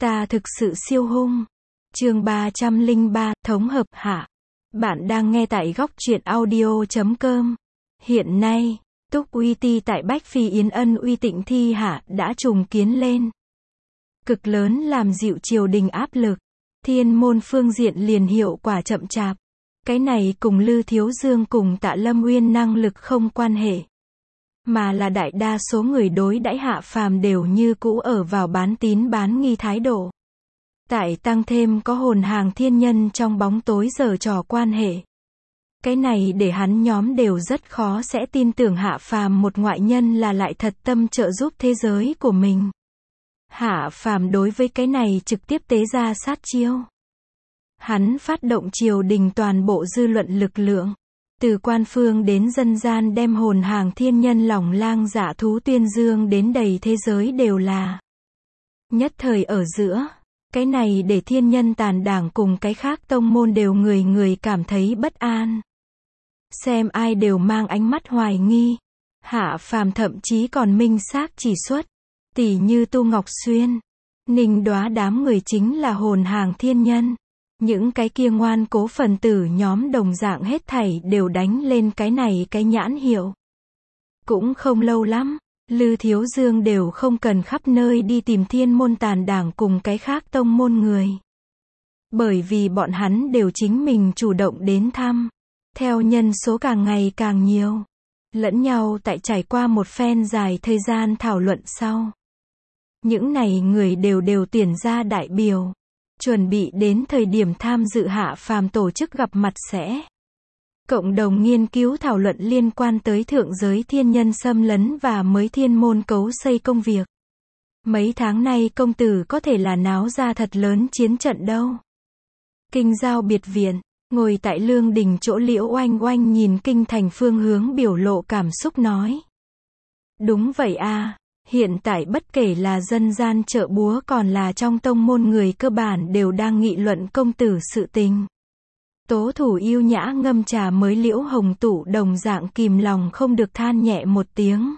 Ta thực sự siêu hung. Chương 303, thống hợp hạ. Bạn đang nghe tại góc truyện audio.com. Hiện nay, Túc Uy Ti tại Bách Phi Yến Ân Uy Tịnh Thi Hạ đã trùng kiến lên. Cực lớn làm dịu triều đình áp lực. Thiên môn phương diện liền hiệu quả chậm chạp. Cái này cùng Lư Thiếu Dương cùng Tạ Lâm Uyên năng lực không quan hệ. Mà là đại đa số người đối đãi hạ phàm đều như cũ ở vào bán tín bán nghi thái độ. Tại tăng thêm có hồn hàng thiên nhân trong bóng tối giở trò quan hệ. Cái này để hắn nhóm đều rất khó sẽ tin tưởng hạ phàm một ngoại nhân là lại thật tâm trợ giúp thế giới của mình. Hạ phàm đối với cái này trực tiếp tế ra sát chiêu. Hắn phát động triều đình toàn bộ dư luận lực lượng. Từ quan phương đến dân gian đem hồn hàng thiên nhân lòng lang dạ thú tuyên dương đến đầy thế giới đều là. Nhất thời ở giữa, cái này để thiên nhân tàn đảng cùng cái khác tông môn đều người người cảm thấy bất an. Xem ai đều mang ánh mắt hoài nghi. Hạ phàm thậm chí còn minh xác chỉ xuất. Tỷ như Tu Ngọc Xuyên, Ninh Đoá đám người chính là hồn hàng thiên nhân. Những cái kia ngoan cố phần tử nhóm đồng dạng hết thảy đều đánh lên cái này cái nhãn hiệu. Cũng không lâu lắm, Lư Thiếu Dương đều không cần khắp nơi đi tìm thiên môn tàn đảng cùng cái khác tông môn người. Bởi vì bọn hắn đều chính mình chủ động đến thăm. Theo nhân số càng ngày càng nhiều. Lẫn nhau tại trải qua một phen dài thời gian thảo luận sau. Những này người đều tuyển ra đại biểu. Chuẩn bị đến thời điểm tham dự hạ phàm tổ chức gặp mặt sẽ cộng đồng nghiên cứu thảo luận liên quan tới thượng giới thiên nhân xâm lấn và mới thiên môn cấu xây công việc. Mấy tháng nay công tử có thể là náo ra thật lớn chiến trận đâu. Kinh giao biệt viện, ngồi tại lương đình chỗ Liễu Oanh Oanh nhìn kinh thành phương hướng biểu lộ cảm xúc nói. Đúng vậy a. Hiện tại bất kể là dân gian chợ búa còn là trong tông môn người cơ bản đều đang nghị luận công tử sự tình. Tố thủ yêu nhã ngâm trà mới Liễu Hồng Tụ đồng dạng kìm lòng không được than nhẹ một tiếng.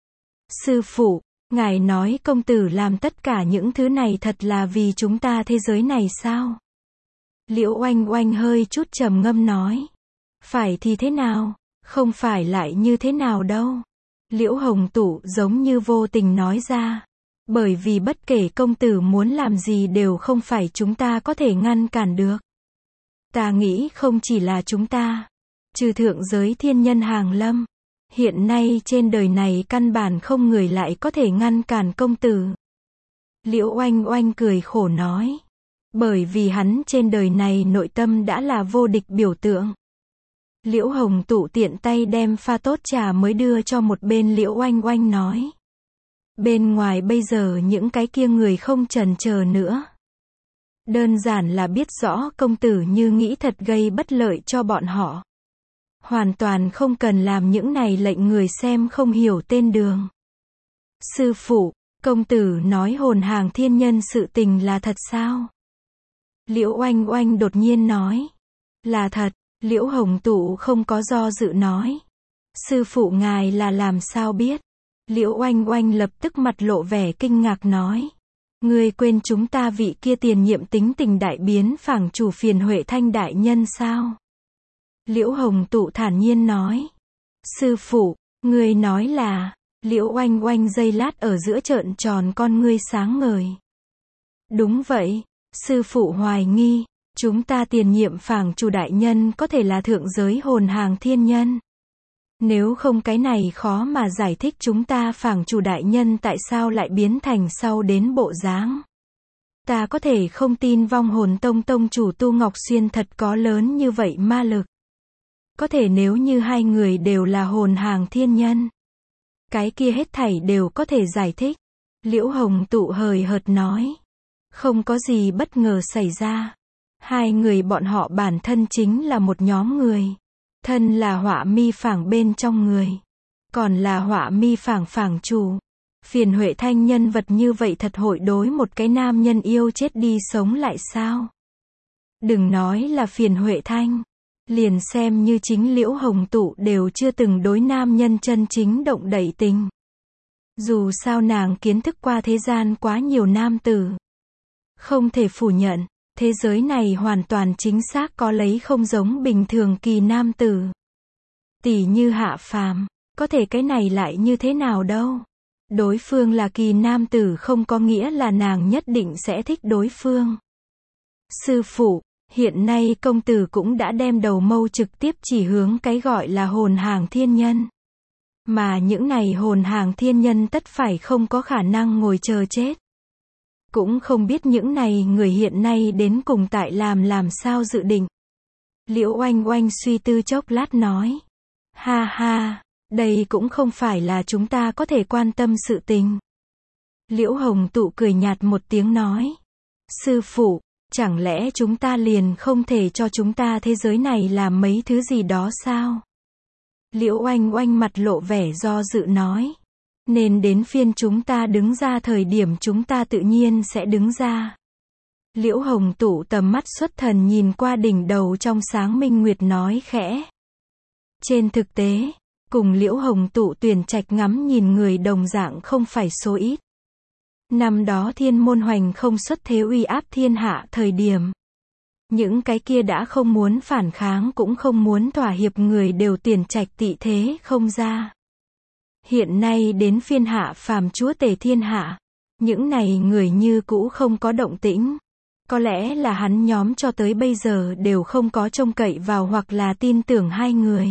Sư phụ, ngài nói công tử làm tất cả những thứ này thật là vì chúng ta thế giới này sao? Liễu Oanh Oanh hơi chút trầm ngâm nói. Phải thì thế nào, không phải lại như thế nào đâu. Liễu Hồng Tụ giống như vô tình nói ra. Bởi vì bất kể công tử muốn làm gì đều không phải chúng ta có thể ngăn cản được. Ta nghĩ không chỉ là chúng ta. Trừ thượng giới thiên nhân hàng lâm. Hiện nay trên đời này căn bản không người lại có thể ngăn cản công tử. Liễu Oanh Oanh cười khổ nói. Bởi vì hắn trên đời này nội tâm đã là vô địch biểu tượng. Liễu Hồng Tụ tiện tay đem pha tốt trà mới đưa cho một bên Liễu Oanh Oanh nói. Bên ngoài bây giờ những cái kia người không chần chờ nữa. Đơn giản là biết rõ công tử như nghĩ thật gây bất lợi cho bọn họ. Hoàn toàn không cần làm những này lệnh người xem không hiểu tên đường. Sư phụ, công tử nói hồn hàng thiên nhân sự tình là thật sao? Liễu Oanh Oanh đột nhiên nói. Là thật. Liễu Hồng Tụ không có do dự nói. Sư phụ ngài là làm sao biết? Liễu Oanh Oanh lập tức mặt lộ vẻ kinh ngạc nói. Ngươi quên chúng ta vị kia tiền nhiệm tính tình đại biến phảng chủ Phiền Huệ Thanh đại nhân sao? Liễu Hồng Tụ thản nhiên nói. Sư phụ, ngươi nói là. Liễu Oanh Oanh giây lát ở giữa trợn tròn con ngươi sáng ngời. Đúng vậy, sư phụ hoài nghi. Chúng ta tiền nhiệm phảng chủ đại nhân có thể là thượng giới hồn hàng thiên nhân. Nếu không cái này khó mà giải thích chúng ta phảng chủ đại nhân tại sao lại biến thành sau đến bộ dáng. Ta có thể không tin vong hồn tông tông chủ Tu Ngọc Xuyên thật có lớn như vậy ma lực. Có thể nếu như hai người đều là hồn hàng thiên nhân. Cái kia hết thảy đều có thể giải thích. Liễu Hồng Tụ hời hợt nói. Không có gì bất ngờ xảy ra. Hai người bọn họ bản thân chính là một nhóm người. Thân là Họa Mi phảng bên trong người. Còn là Họa Mi phảng phảng chủ. Phiền Huệ Thanh nhân vật như vậy thật hội đối một cái nam nhân yêu chết đi sống lại sao? Đừng nói là Phiền Huệ Thanh. Liền xem như chính Liễu Hồng Tụ đều chưa từng đối nam nhân chân chính động đậy tình. Dù sao nàng kiến thức qua thế gian quá nhiều nam tử. Không thể phủ nhận, thế giới này hoàn toàn chính xác có lấy không giống bình thường kỳ nam tử. Tỉ như Hạ Phàm, có thể cái này lại như thế nào đâu. Đối phương là kỳ nam tử không có nghĩa là nàng nhất định sẽ thích đối phương. Sư phụ, hiện nay công tử cũng đã đem đầu mâu trực tiếp chỉ hướng cái gọi là hồn hàng thiên nhân. Mà những này hồn hàng thiên nhân tất phải không có khả năng ngồi chờ chết. Cũng không biết những này người hiện nay đến cùng tại làm sao dự định. Liễu Oanh Oanh suy tư chốc lát nói. Ha ha, đây cũng không phải là chúng ta có thể quan tâm sự tình. Liễu Hồng Tụ cười nhạt một tiếng nói. Sư phụ, chẳng lẽ chúng ta liền không thể cho chúng ta thế giới này làm mấy thứ gì đó sao? Liễu Oanh Oanh mặt lộ vẻ do dự nói. Nên đến phiên chúng ta đứng ra thời điểm chúng ta tự nhiên sẽ đứng ra. Liễu Hồng Tụ tầm mắt xuất thần nhìn qua đỉnh đầu trong sáng minh nguyệt nói khẽ. Trên thực tế, cùng Liễu Hồng Tụ tuyển trạch ngắm nhìn người đồng dạng không phải số ít. Năm đó Thiên Môn Hoành không xuất thế uy áp thiên hạ thời điểm. Những cái kia đã không muốn phản kháng cũng không muốn thỏa hiệp người đều tuyển trạch tị thế không ra. Hiện nay đến phiên Hạ Phàm chúa tể thiên hạ. Những này người như cũ không có động tĩnh. Có lẽ là hắn nhóm cho tới bây giờ đều không có trông cậy vào hoặc là tin tưởng hai người.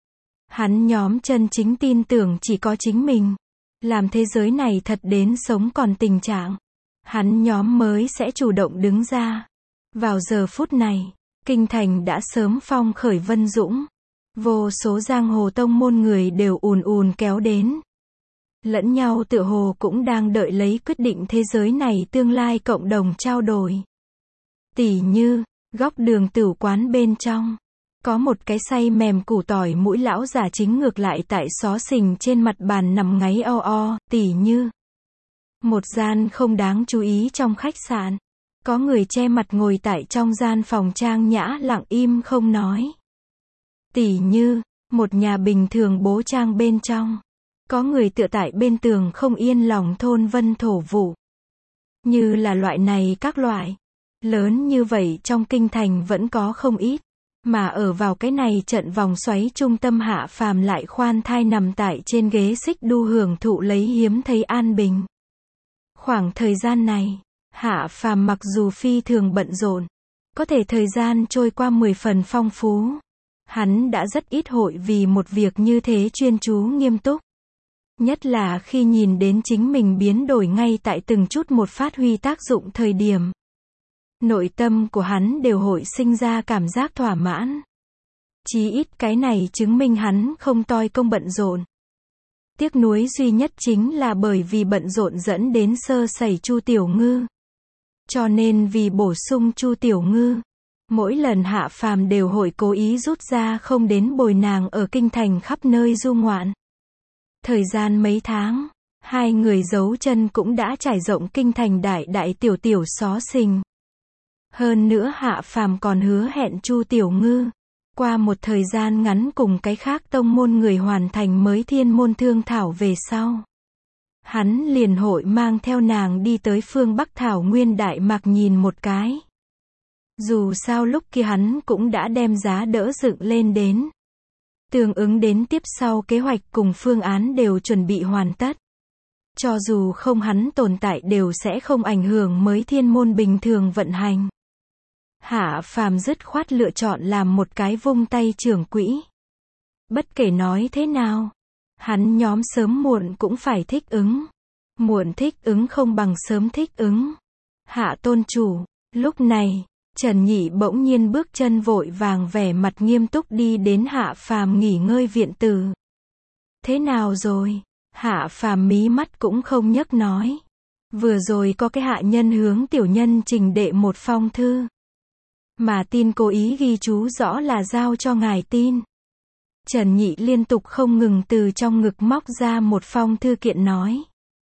Hắn nhóm chân chính tin tưởng chỉ có chính mình. Làm thế giới này thật đến sống còn tình trạng. Hắn nhóm mới sẽ chủ động đứng ra. Vào giờ phút này, kinh thành đã sớm phong khởi vân dũng. Vô số giang hồ tông môn người đều ùn ùn kéo đến. Lẫn nhau tựa hồ cũng đang đợi lấy quyết định thế giới này tương lai cộng đồng trao đổi. Tỉ như, góc đường tửu quán bên trong. Có một cái say mềm củ tỏi mũi lão già chính ngược lại tại xó xình trên mặt bàn nằm ngáy o, tỉ như. Một gian không đáng chú ý trong khách sạn. Có người che mặt ngồi tại trong gian phòng trang nhã lặng im không nói. Tỉ như, một nhà bình thường bố trang bên trong. Có người tựa tại bên tường không yên lòng thôn vân thổ vụ. Như là loại này các loại. Lớn như vậy trong kinh thành vẫn có không ít. Mà ở vào cái này trận vòng xoáy trung tâm Hạ Phàm lại khoan thai nằm tại trên ghế xích đu hưởng thụ lấy hiếm thấy an bình. Khoảng thời gian này, Hạ Phàm mặc dù phi thường bận rộn, có thể thời gian trôi qua 10 phần phong phú. Hắn đã rất ít hội vì một việc như thế chuyên chú nghiêm túc. Nhất là khi nhìn đến chính mình biến đổi ngay tại từng chút một phát huy tác dụng thời điểm. Nội tâm của hắn đều hội sinh ra cảm giác thỏa mãn. Chí ít cái này chứng minh hắn không toi công bận rộn. Tiếc nuối duy nhất chính là bởi vì bận rộn dẫn đến sơ sẩy Chu Tiểu Ngư. Cho nên vì bổ sung Chu Tiểu Ngư, mỗi lần Hạ Phàm đều hội cố ý rút ra không đến bồi nàng ở kinh thành khắp nơi du ngoạn. Thời gian mấy tháng, hai người giấu chân cũng đã trải rộng kinh thành đại tiểu tiểu xó xình. Hơn nữa Hạ Phàm còn hứa hẹn Chu Tiểu Ngư, qua một thời gian ngắn cùng cái khác tông môn người hoàn thành mới thiên môn thương thảo về sau. Hắn liền hội mang theo nàng đi tới phương Bắc Thảo Nguyên Đại Mạc nhìn một cái. Dù sao lúc kia hắn cũng đã đem giá đỡ dựng lên đến. Tương ứng đến tiếp sau kế hoạch cùng phương án đều chuẩn bị hoàn tất. Cho dù không hắn tồn tại đều sẽ không ảnh hưởng mới thiên môn bình thường vận hành. Hạ Phàm dứt khoát lựa chọn làm một cái vung tay trưởng quỹ. Bất kể nói thế nào, hắn nhóm sớm muộn cũng phải thích ứng. Muộn thích ứng không bằng sớm thích ứng. Hạ tôn chủ, lúc này, Trần Nhị bỗng nhiên bước chân vội vàng vẻ mặt nghiêm túc đi đến Hạ Phàm nghỉ ngơi viện tử. Thế nào rồi? Hạ Phàm mí mắt cũng không nhấc nói. Vừa rồi có cái hạ nhân hướng tiểu nhân trình đệ một phong thư. Mà tin cố ý ghi chú rõ là giao cho ngài tin. Trần Nhị liên tục không ngừng từ trong ngực móc ra một phong thư kiện nói.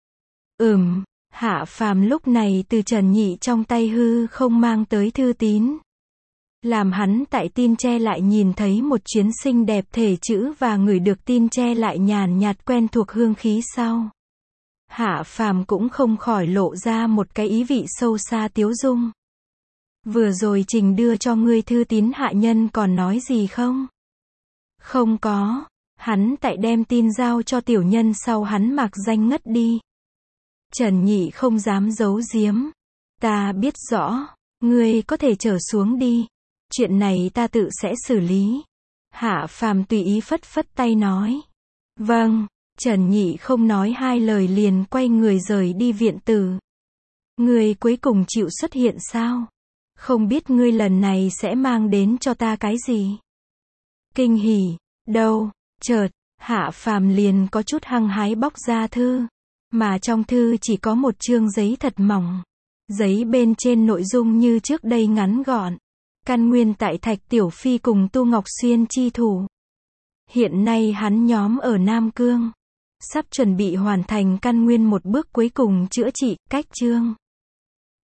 Hạ Phàm lúc này từ Trần Nhị trong tay hư không mang tới thư tín. Làm hắn tại tin che lại nhìn thấy một chuyến xinh đẹp thể chữ và ngửi được tin che lại nhàn nhạt quen thuộc hương khí sau. Hạ Phàm cũng không khỏi lộ ra một cái ý vị sâu xa tiếu dung. Vừa rồi Trình đưa cho ngươi thư tín hạ nhân còn nói gì không? Không có. Hắn tại đem tin giao cho tiểu nhân sau hắn mạc danh ngất đi. Trần Nhị không dám giấu giếm. Ta biết rõ. Ngươi có thể trở xuống đi. Chuyện này ta tự sẽ xử lý. Hạ Phàm tùy ý phất phất tay nói. Vâng. Trần Nhị không nói hai lời liền quay người rời đi viện tử. Ngươi cuối cùng chịu xuất hiện sao? Không biết ngươi lần này sẽ mang đến cho ta cái gì? Kinh hỉ. Đâu? Chợt, Hạ Phàm liền có chút hăng hái bóc ra thư. Mà trong thư chỉ có một chương giấy thật mỏng. Giấy bên trên nội dung như trước đây ngắn gọn. Căn nguyên tại Thạch Tiểu Phi cùng Tu Ngọc Xuyên chi thủ. Hiện nay hắn nhóm ở Nam Cương. Sắp chuẩn bị hoàn thành căn nguyên một bước cuối cùng chữa trị, cách chương.